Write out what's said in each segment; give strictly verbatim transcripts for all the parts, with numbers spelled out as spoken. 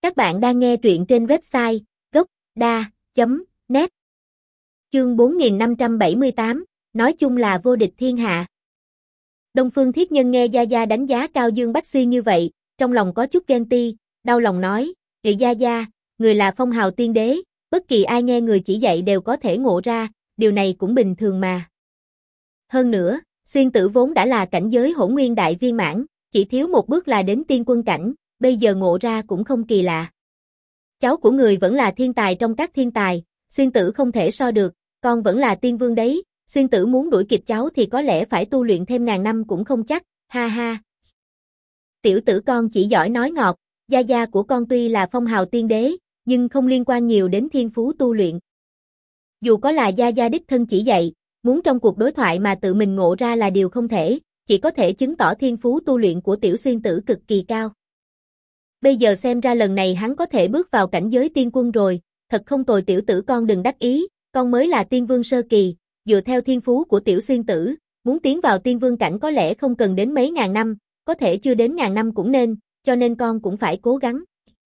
Các bạn đang nghe truyện trên website gốc.da chấm net. Chương bốn nghìn năm trăm bảy mươi tám, nói chung là vô địch thiên hạ. Đông Phương Thiết Nhân nghe Gia Gia đánh giá cao Dương Bách Xuyên như vậy, trong lòng có chút ghen ti, đau lòng nói, "Ị Gia Gia, người là phong hào tiên đế, bất kỳ ai nghe người chỉ dạy đều có thể ngộ ra, điều này cũng bình thường mà. Hơn nữa, Xuyên Tử vốn đã là cảnh giới hỗn nguyên đại viên mãn, chỉ thiếu một bước là đến tiên quân cảnh, bây giờ ngộ ra cũng không kỳ lạ. Cháu của người vẫn là thiên tài trong các thiên tài, Xuyên Tử không thể so được, con vẫn là tiên vương đấy, Xuyên Tử muốn đuổi kịp cháu thì có lẽ phải tu luyện thêm ngàn năm cũng không chắc, ha ha. Tiểu tử con chỉ giỏi nói ngọt, Gia Gia của con tuy là phong hào tiên đế, nhưng không liên quan nhiều đến thiên phú tu luyện. Dù có là Gia Gia đích thân chỉ dạy, muốn trong cuộc đối thoại mà tự mình ngộ ra là điều không thể, chỉ có thể chứng tỏ thiên phú tu luyện của tiểu Xuyên Tử cực kỳ cao. Bây giờ xem ra lần này hắn có thể bước vào cảnh giới tiên quân rồi, thật không tồi. Tiểu tử con đừng đắc ý, con mới là tiên vương sơ kỳ, dựa theo thiên phú của tiểu Xuyên Tử, muốn tiến vào tiên vương cảnh có lẽ không cần đến mấy ngàn năm, có thể chưa đến ngàn năm cũng nên, cho nên con cũng phải cố gắng.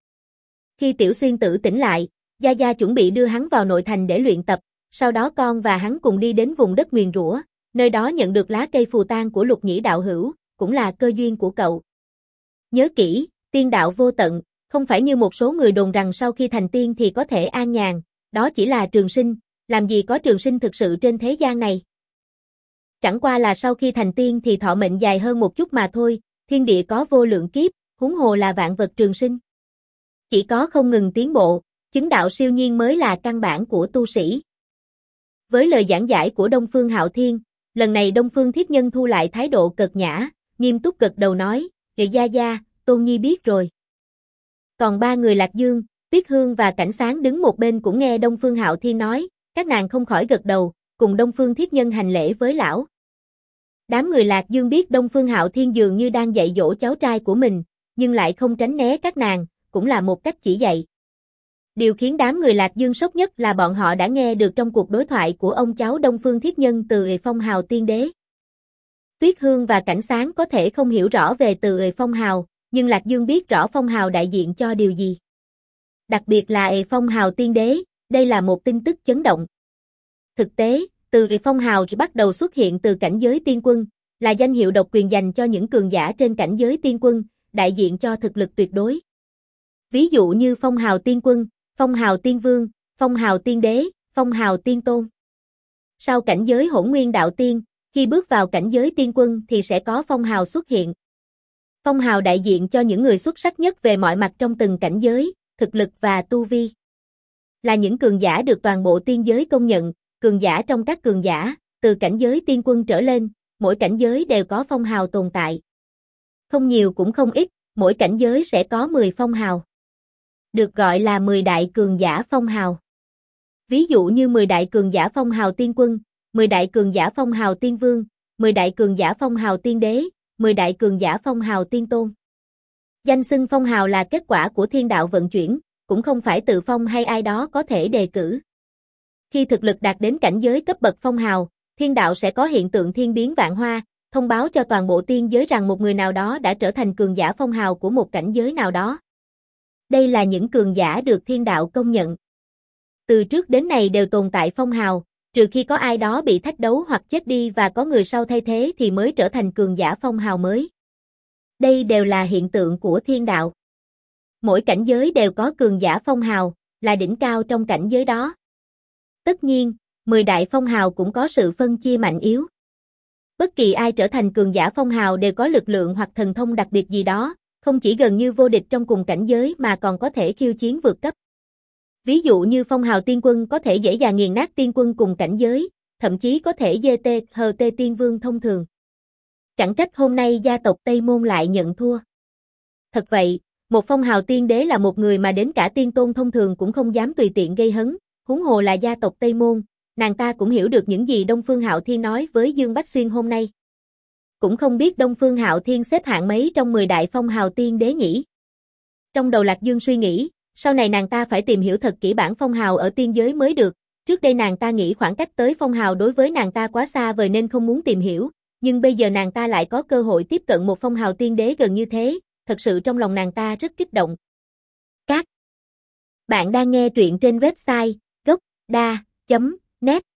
Khi tiểu Xuyên Tử tỉnh lại, Gia Gia chuẩn bị đưa hắn vào nội thành để luyện tập, sau đó con và hắn cùng đi đến vùng đất nguyền rủa, nơi đó nhận được lá cây phù tang của Lục Nhĩ đạo hữu, cũng là cơ duyên của cậu. Nhớ kỹ, tiên đạo vô tận, không phải như một số người đồn rằng sau khi thành tiên thì có thể an nhàn, đó chỉ là trường sinh, làm gì có trường sinh thực sự trên thế gian này. Chẳng qua là sau khi thành tiên thì thọ mệnh dài hơn một chút mà thôi, thiên địa có vô lượng kiếp, huống hồ là vạn vật trường sinh. Chỉ có không ngừng tiến bộ, chứng đạo siêu nhiên mới là căn bản của tu sĩ. Với lời giảng giải của Đông Phương Hạo Thiên, lần này Đông Phương Thiết Nhân thu lại thái độ cợt nhã, nghiêm túc gật đầu nói, "Ị Gia Gia, Tôn Nhi biết rồi." Còn ba người Lạc Dương, Tuyết Hương và Cảnh Sáng đứng một bên cũng nghe Đông Phương Hạo Thiên nói, các nàng không khỏi gật đầu, cùng Đông Phương Thiết Nhân hành lễ với lão. Đám người Lạc Dương biết Đông Phương Hạo Thiên dường như đang dạy dỗ cháu trai của mình, nhưng lại không tránh né các nàng, cũng là một cách chỉ dạy. Điều khiến đám người Lạc Dương sốc nhất là bọn họ đã nghe được trong cuộc đối thoại của ông cháu Đông Phương Thiết Nhân từ phong hào tiên đế. Tuyết Hương và Cảnh Sáng có thể không hiểu rõ về từ phong hào, nhưng Lạc Dương biết rõ phong hào đại diện cho điều gì. Đặc biệt là phong hào tiên đế, đây là một tin tức chấn động. Thực tế, từ phong hào chỉ bắt đầu xuất hiện từ cảnh giới tiên quân, là danh hiệu độc quyền dành cho những cường giả trên cảnh giới tiên quân, đại diện cho thực lực tuyệt đối. Ví dụ như phong hào tiên quân, phong hào tiên vương, phong hào tiên đế, phong hào tiên tôn. Sau cảnh giới hỗn nguyên đạo tiên, khi bước vào cảnh giới tiên quân thì sẽ có phong hào xuất hiện. Phong hào đại diện cho những người xuất sắc nhất về mọi mặt trong từng cảnh giới, thực lực và tu vi. Là những cường giả được toàn bộ tiên giới công nhận, cường giả trong các cường giả, từ cảnh giới tiên quân trở lên, mỗi cảnh giới đều có phong hào tồn tại. Không nhiều cũng không ít, mỗi cảnh giới sẽ có mười phong hào. Được gọi là mười đại cường giả phong hào. Ví dụ như mười đại cường giả phong hào tiên quân, mười đại cường giả phong hào tiên vương, mười đại cường giả phong hào tiên đế, mười đại cường giả phong hào tiên tôn. Danh xưng phong hào là kết quả của thiên đạo vận chuyển, cũng không phải tự phong hay ai đó có thể đề cử. Khi thực lực đạt đến cảnh giới cấp bậc phong hào, thiên đạo sẽ có hiện tượng thiên biến vạn hoa, thông báo cho toàn bộ tiên giới rằng một người nào đó đã trở thành cường giả phong hào của một cảnh giới nào đó. Đây là những cường giả được thiên đạo công nhận. Từ trước đến nay đều tồn tại phong hào, trừ khi có ai đó bị thách đấu hoặc chết đi và có người sau thay thế thì mới trở thành cường giả phong hào mới. Đây đều là hiện tượng của thiên đạo. Mỗi cảnh giới đều có cường giả phong hào, là đỉnh cao trong cảnh giới đó. Tất nhiên, mười đại phong hào cũng có sự phân chia mạnh yếu. Bất kỳ ai trở thành cường giả phong hào đều có lực lượng hoặc thần thông đặc biệt gì đó, không chỉ gần như vô địch trong cùng cảnh giới mà còn có thể khiêu chiến vượt cấp. Ví dụ như phong hào tiên quân có thể dễ dàng nghiền nát tiên quân cùng cảnh giới, thậm chí có thể giê tê hờ tê tiên vương thông thường. Chẳng trách hôm nay gia tộc Tây Môn lại nhận thua. Thật vậy, một phong hào tiên đế là một người mà đến cả tiên tôn thông thường cũng không dám tùy tiện gây hấn, huống hồ là gia tộc Tây Môn, nàng ta cũng hiểu được những gì Đông Phương Hạo Thiên nói với Dương Bách Xuyên hôm nay. Cũng không biết Đông Phương Hạo Thiên xếp hạng mấy trong mười đại phong hào tiên đế nhỉ? Trong đầu Lạc Dương suy nghĩ, sau này nàng ta phải tìm hiểu thật kỹ bản phong hào ở tiên giới mới được, trước đây nàng ta nghĩ khoảng cách tới phong hào đối với nàng ta quá xa vời nên không muốn tìm hiểu, nhưng bây giờ nàng ta lại có cơ hội tiếp cận một phong hào tiên đế gần như thế, thật sự trong lòng nàng ta rất kích động. Các Bạn đang nghe truyện trên website gốc đa chấm net